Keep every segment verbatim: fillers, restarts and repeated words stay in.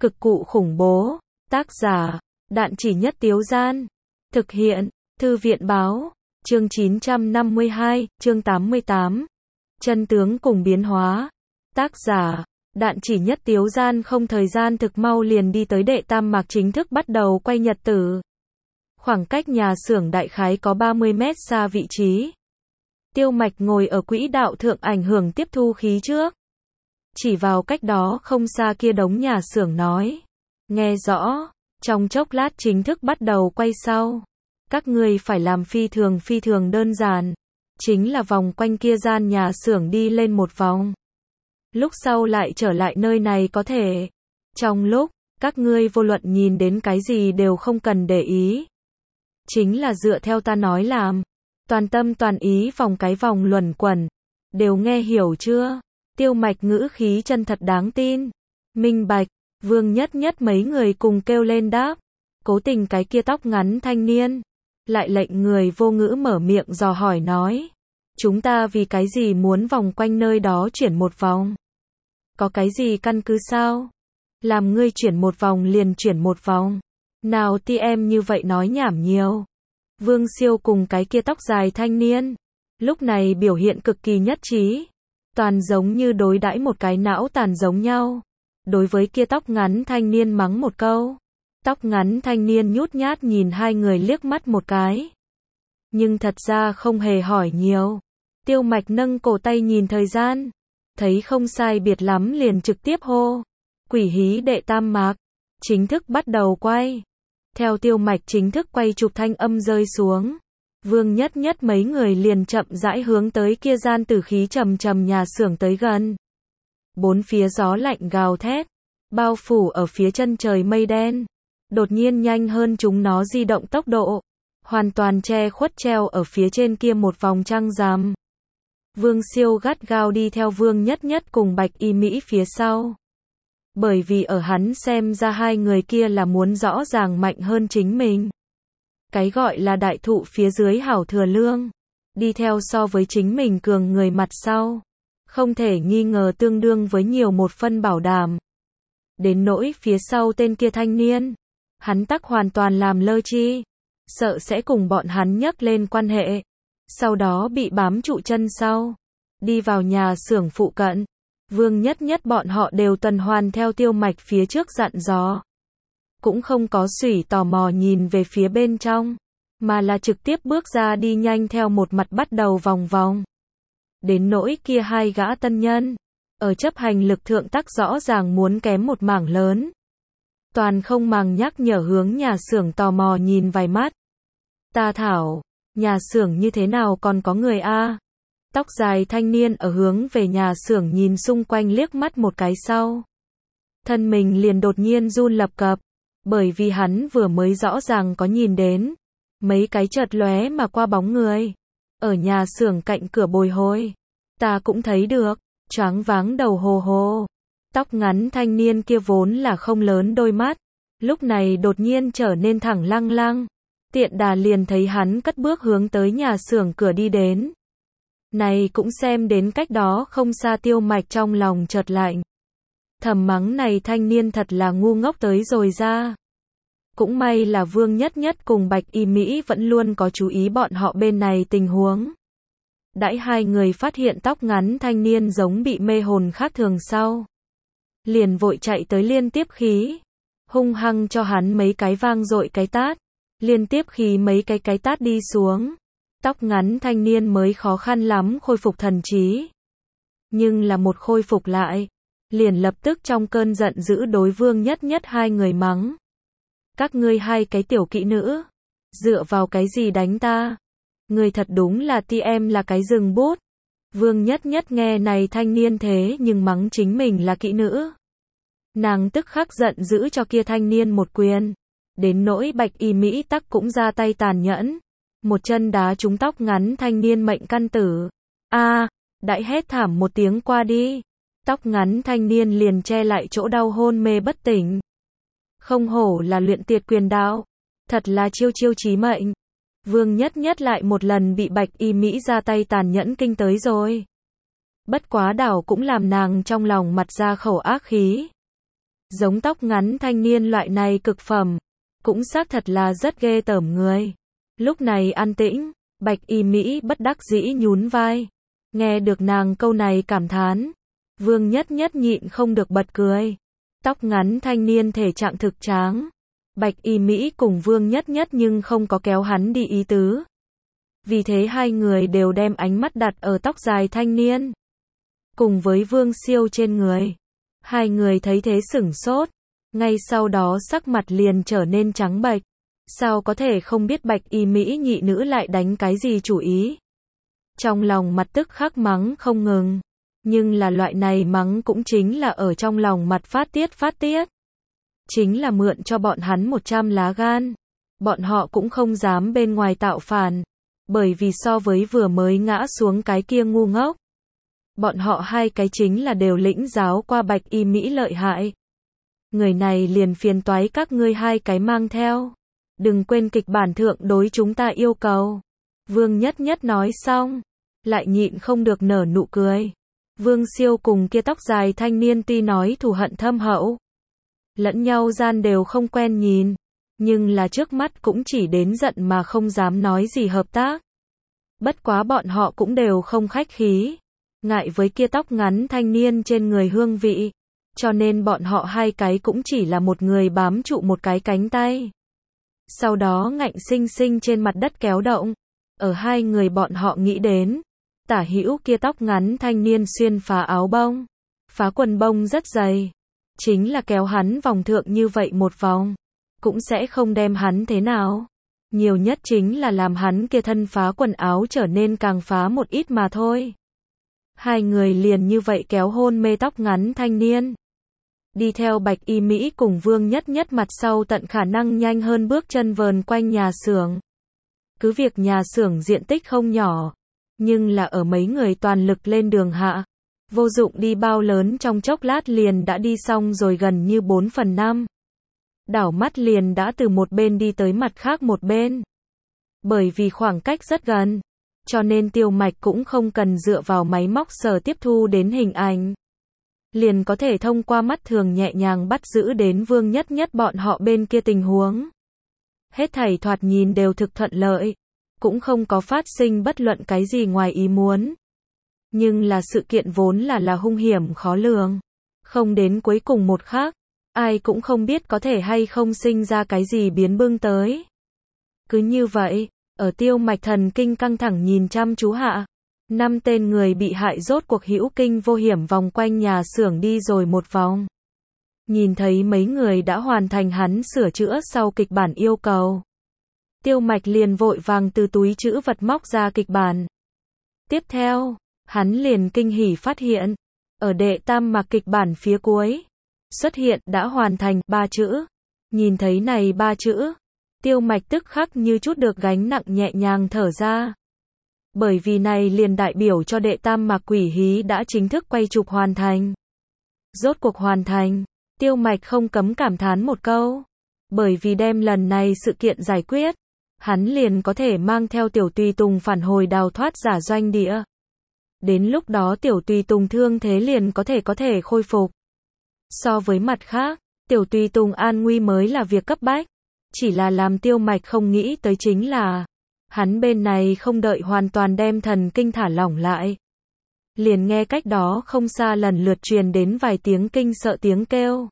Cực cụ khủng bố. Tác giả, Đạn Chỉ Nhất Tiếu Gian. Thực hiện, Thư viện báo. Chương chín trăm năm mươi hai, chương tám mươi tám. Chân tướng cùng biến hóa. Tác giả, Đạn Chỉ Nhất Tiếu Gian. Không thời gian thực mau liền đi tới đệ tam mạc chính thức bắt đầu quay nhật tử. Khoảng cách nhà xưởng đại khái có ba mươi mét xa vị trí. Tiêu Mạch ngồi ở quỹ đạo thượng ảnh hưởng tiếp thu khí trước. Chỉ vào cách đó không xa kia đống nhà xưởng nói. Nghe rõ, trong chốc lát chính thức bắt đầu quay sau. Các ngươi phải làm phi thường phi thường đơn giản. Chính là vòng quanh kia gian nhà xưởng đi lên một vòng. Lúc sau lại trở lại nơi này có thể. Trong lúc, các ngươi vô luận nhìn đến cái gì đều không cần để ý. Chính là dựa theo ta nói làm. Toàn tâm toàn ý vòng cái vòng luẩn quẩn. Đều nghe hiểu chưa? Tiêu Mạch ngữ khí chân thật đáng tin. Minh bạch. Vương Nhất Nhất mấy người cùng kêu lên đáp. Cố Tình cái kia tóc ngắn thanh niên. Lại lệnh người vô ngữ mở miệng dò hỏi nói. Chúng ta vì cái gì muốn vòng quanh nơi đó chuyển một vòng? Có cái gì căn cứ sao? Làm ngươi chuyển một vòng liền chuyển một vòng. Nào ti em như vậy nói nhảm nhiều. Vương Siêu cùng cái kia tóc dài thanh niên. Lúc này biểu hiện cực kỳ nhất trí. Toàn giống như đối đãi một cái não tàn giống nhau. Đối với kia tóc ngắn thanh niên mắng một câu. Tóc ngắn thanh niên nhút nhát nhìn hai người liếc mắt một cái. Nhưng thật ra không hề hỏi nhiều. Tiêu Mạch nâng cổ tay nhìn thời gian. Thấy không sai biệt lắm liền trực tiếp hô. Quỷ hí đệ tam mạc. Chính thức bắt đầu quay. Theo Tiêu Mạch chính thức quay chụp thanh âm rơi xuống. Vương Nhất Nhất mấy người liền chậm rãi hướng tới kia gian tử khí trầm trầm nhà xưởng tới gần. Bốn phía gió lạnh gào thét. Bao phủ ở phía chân trời mây đen. Đột nhiên nhanh hơn chúng nó di động tốc độ. Hoàn toàn che khuất treo ở phía trên kia một vòng trăng rằm. Vương Siêu gắt gao đi theo Vương Nhất Nhất cùng Bạch Y Mỹ phía sau. Bởi vì ở hắn xem ra hai người kia là muốn rõ ràng mạnh hơn chính mình. Cái gọi là đại thụ phía dưới hảo thừa lương. Đi theo so với chính mình cường người mặt sau. Không thể nghi ngờ tương đương với nhiều một phân bảo đảm. Đến nỗi phía sau tên kia thanh niên. Hắn tắc hoàn toàn làm lơ chi. Sợ sẽ cùng bọn hắn nhắc lên quan hệ. Sau đó bị bám trụ chân sau. Đi vào nhà xưởng phụ cận. Vương Nhất Nhất bọn họ đều tuần hoàn theo Tiêu Mạch phía trước dặn dò. Cũng không có sủy tò mò nhìn về phía bên trong. Mà là trực tiếp bước ra đi nhanh theo một mặt bắt đầu vòng vòng. Đến nỗi kia hai gã tân nhân. Ở chấp hành lực thượng tắc rõ ràng muốn kém một mảng lớn. Toàn không màng nhắc nhở hướng nhà xưởng tò mò nhìn vài mắt. Ta thảo, nhà xưởng như thế nào còn có người a? Tóc dài thanh niên ở hướng về nhà xưởng nhìn xung quanh liếc mắt một cái sau. Thân mình liền đột nhiên run lập cập. Bởi vì hắn vừa mới rõ ràng có nhìn đến. Mấy cái chợt lóe mà qua bóng người. Ở nhà xưởng cạnh cửa bồi hồi. Ta cũng thấy được. Choáng váng đầu hồ hồ. Tóc ngắn thanh niên kia vốn là không lớn đôi mắt. Lúc này đột nhiên trở nên thẳng lăng lăng. Tiện đà liền thấy hắn cất bước hướng tới nhà xưởng cửa đi đến. Này cũng xem đến cách đó không xa Tiêu Mạch trong lòng chợt lạnh. Thầm mắng này thanh niên thật là ngu ngốc tới rồi ra. Cũng may là Vương Nhất Nhất cùng Bạch Y Mỹ vẫn luôn có chú ý bọn họ bên này tình huống. Đãi hai người phát hiện tóc ngắn thanh niên giống bị mê hồn khác thường sau. Liền vội chạy tới liên tiếp khí. Hung hăng cho hắn mấy cái vang dội cái tát. Liên tiếp khí mấy cái cái tát đi xuống. Tóc ngắn thanh niên mới khó khăn lắm khôi phục thần trí. Nhưng là một khôi phục lại. Liền lập tức trong cơn giận dữ đối Vương Nhất Nhất hai người mắng. Các ngươi hai cái tiểu kỹ nữ. Dựa vào cái gì đánh ta? Người thật đúng là ti em là cái rừng bút. Vương Nhất Nhất nghe này thanh niên thế nhưng mắng chính mình là kỹ nữ. Nàng tức khắc giận dữ cho kia thanh niên một quyền. Đến nỗi Bạch Y Mỹ tắc cũng ra tay tàn nhẫn. Một chân đá trúng tóc ngắn thanh niên mệnh căn tử. A, đãi hét thảm một tiếng qua đi. Tóc ngắn thanh niên liền che lại chỗ đau hôn mê bất tỉnh. Không hổ là luyện tiệt quyền đạo. Thật là chiêu chiêu chí mệnh. Vương Nhất Nhất lại một lần bị Bạch Y Mỹ ra tay tàn nhẫn kinh tới rồi. Bất quá đảo cũng làm nàng trong lòng mặt ra khẩu ác khí. Giống tóc ngắn thanh niên loại này cực phẩm, cũng xác thật là rất ghê tởm người. Lúc này an tĩnh, Bạch Y Mỹ bất đắc dĩ nhún vai. Nghe được nàng câu này cảm thán, Vương Nhất Nhất nhịn không được bật cười. Tóc ngắn thanh niên thể trạng thực tráng. Bạch Y Mỹ cùng Vương Nhất Nhất nhưng không có kéo hắn đi ý tứ. Vì thế hai người đều đem ánh mắt đặt ở tóc dài thanh niên, cùng với Vương Siêu trên người. Hai người thấy thế sửng sốt, ngay sau đó sắc mặt liền trở nên trắng bệch. Sao có thể không biết Bạch Y Mỹ nhị nữ lại đánh cái gì chủ ý? Trong lòng mặt tức khắc mắng không ngừng. Nhưng là loại này mắng cũng chính là ở trong lòng mặt phát tiết phát tiết. Chính là mượn cho bọn hắn một trăm lá gan. Bọn họ cũng không dám bên ngoài tạo phản. Bởi vì so với vừa mới ngã xuống cái kia ngu ngốc, bọn họ hai cái chính là đều lĩnh giáo qua Bạch Y Mỹ lợi hại. Người này liền phiền toái các ngươi hai cái mang theo. Đừng quên kịch bản thượng đối chúng ta yêu cầu. Vương Nhất Nhất nói xong, lại nhịn không được nở nụ cười. Vương Siêu cùng kia tóc dài thanh niên tuy nói thù hận thâm hậu, lẫn nhau gian đều không quen nhìn, nhưng là trước mắt cũng chỉ đến giận mà không dám nói gì hợp tác. Bất quá bọn họ cũng đều không khách khí, ngại với kia tóc ngắn thanh niên trên người hương vị, cho nên bọn họ hai cái cũng chỉ là một người bám trụ một cái cánh tay. Sau đó ngạnh sinh sinh trên mặt đất kéo động. Ở hai người bọn họ nghĩ đến, tả hữu kia tóc ngắn thanh niên xuyên phá áo bông, phá quần bông rất dày, chính là kéo hắn vòng thượng như vậy một vòng, cũng sẽ không đem hắn thế nào. Nhiều nhất chính là làm hắn kia thân phá quần áo trở nên càng phá một ít mà thôi. Hai người liền như vậy kéo hôn mê tóc ngắn thanh niên. Đi theo Bạch Y Mỹ cùng Vương Nhất Nhất mặt sau tận khả năng nhanh hơn bước chân vờn quanh nhà xưởng. Cứ việc nhà xưởng diện tích không nhỏ, nhưng là ở mấy người toàn lực lên đường hạ, vô dụng đi bao lớn trong chốc lát liền đã đi xong rồi gần như bốn phần năm. Đảo mắt liền đã từ một bên đi tới mặt khác một bên. Bởi vì khoảng cách rất gần, cho nên Tiêu Mạch cũng không cần dựa vào máy móc sở tiếp thu đến hình ảnh. Liền có thể thông qua mắt thường nhẹ nhàng bắt giữ đến Vương Nhất Nhất bọn họ bên kia tình huống. Hết thảy thoạt nhìn đều thực thuận lợi, cũng không có phát sinh bất luận cái gì ngoài ý muốn. Nhưng là sự kiện vốn là là hung hiểm khó lường. Không đến cuối cùng một khắc, ai cũng không biết có thể hay không sinh ra cái gì biến bưng tới. Cứ như vậy, ở Tiêu Mạch thần kinh căng thẳng nhìn chăm chú hạ, năm tên người bị hại rốt cuộc hữu kinh vô hiểm vòng quanh nhà xưởng đi rồi một vòng. Nhìn thấy mấy người đã hoàn thành hắn sửa chữa sau kịch bản yêu cầu, Tiêu Mạch liền vội vàng từ túi trữ vật móc ra kịch bản. Tiếp theo, hắn liền kinh hỉ phát hiện, ở đệ tam mạc kịch bản phía cuối, xuất hiện đã hoàn thành ba chữ. Nhìn thấy này ba chữ, Tiêu Mạch tức khắc như chút được gánh nặng nhẹ nhàng thở ra. Bởi vì này liền đại biểu cho đệ tam mạc quỷ hí đã chính thức quay chụp hoàn thành. Rốt cuộc hoàn thành, Tiêu Mạch không cấm cảm thán một câu. Bởi vì đem lần này sự kiện giải quyết, hắn liền có thể mang theo Tiểu Tùy Tùng phản hồi đào thoát giả doanh địa. Đến lúc đó Tiểu Tùy Tùng thương thế liền có thể có thể khôi phục. So với mặt khác, Tiểu Tùy Tùng an nguy mới là việc cấp bách. Chỉ là làm Tiêu Mạch không nghĩ tới chính là, hắn bên này không đợi hoàn toàn đem thần kinh thả lỏng lại. Liền nghe cách đó không xa lần lượt truyền đến vài tiếng kinh sợ tiếng kêu.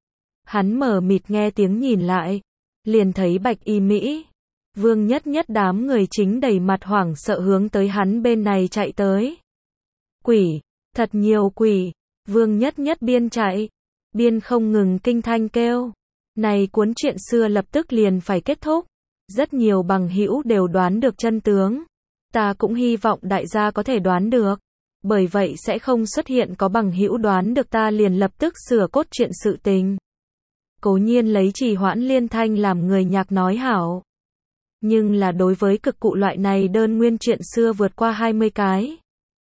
Hắn mở mịt nghe tiếng nhìn lại, liền thấy Bạch Y Mỹ, Vương Nhất Nhất đám người chính đầy mặt hoảng sợ hướng tới hắn bên này chạy tới. Quỷ, thật nhiều quỷ. Vương Nhất Nhất biên chạy, biên không ngừng kinh thanh kêu. Này cuốn chuyện xưa lập tức liền phải kết thúc. Rất nhiều bằng hữu đều đoán được chân tướng. Ta cũng hy vọng đại gia có thể đoán được. Bởi vậy sẽ không xuất hiện có bằng hữu đoán được ta liền lập tức sửa cốt truyện sự tình. Cố nhiên lấy trì hoãn liên thanh làm người nhạc nói hảo. Nhưng là đối với cực cụ loại này đơn nguyên chuyện xưa vượt qua hai mươi cái.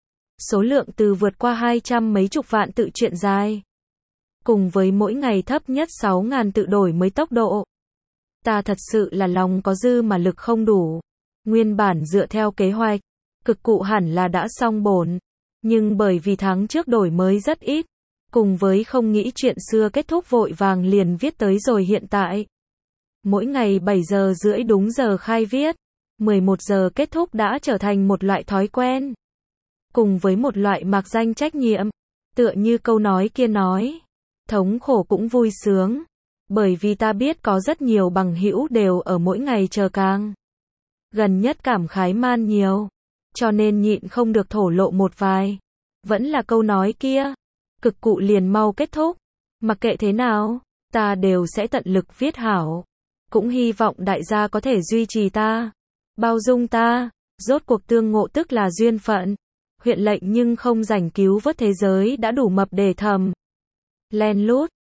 Số lượng từ vượt qua hai trăm mấy chục vạn tự truyện dài. Cùng với mỗi ngày thấp nhất sáu ngàn tự đổi mới tốc độ. Ta thật sự là lòng có dư mà lực không đủ. Nguyên bản dựa theo kế hoạch, cực cụ hẳn là đã xong bổn. Nhưng bởi vì tháng trước đổi mới rất ít, Cùng với không nghĩ chuyện xưa kết thúc vội vàng liền viết tới rồi hiện tại. Mỗi ngày bảy giờ rưỡi đúng giờ khai viết, mười một giờ kết thúc đã trở thành một loại thói quen. Cùng với một loại mạc danh trách nhiệm. Tựa như câu nói kia nói, thống khổ cũng vui sướng. Bởi vì ta biết có rất nhiều bằng hữu đều ở mỗi ngày chờ càng gần nhất cảm khái man nhiều. Cho nên nhịn không được thổ lộ một vài. Vẫn là câu nói kia, cực cụ liền mau kết thúc. Mặc kệ thế nào, ta đều sẽ tận lực viết hảo. Cũng hy vọng đại gia có thể duy trì ta, bao dung ta. Rốt cuộc tương ngộ tức là duyên phận. Huyện lệnh nhưng không rảnh cứu vớt thế giới đã đủ mập để thầm len lút.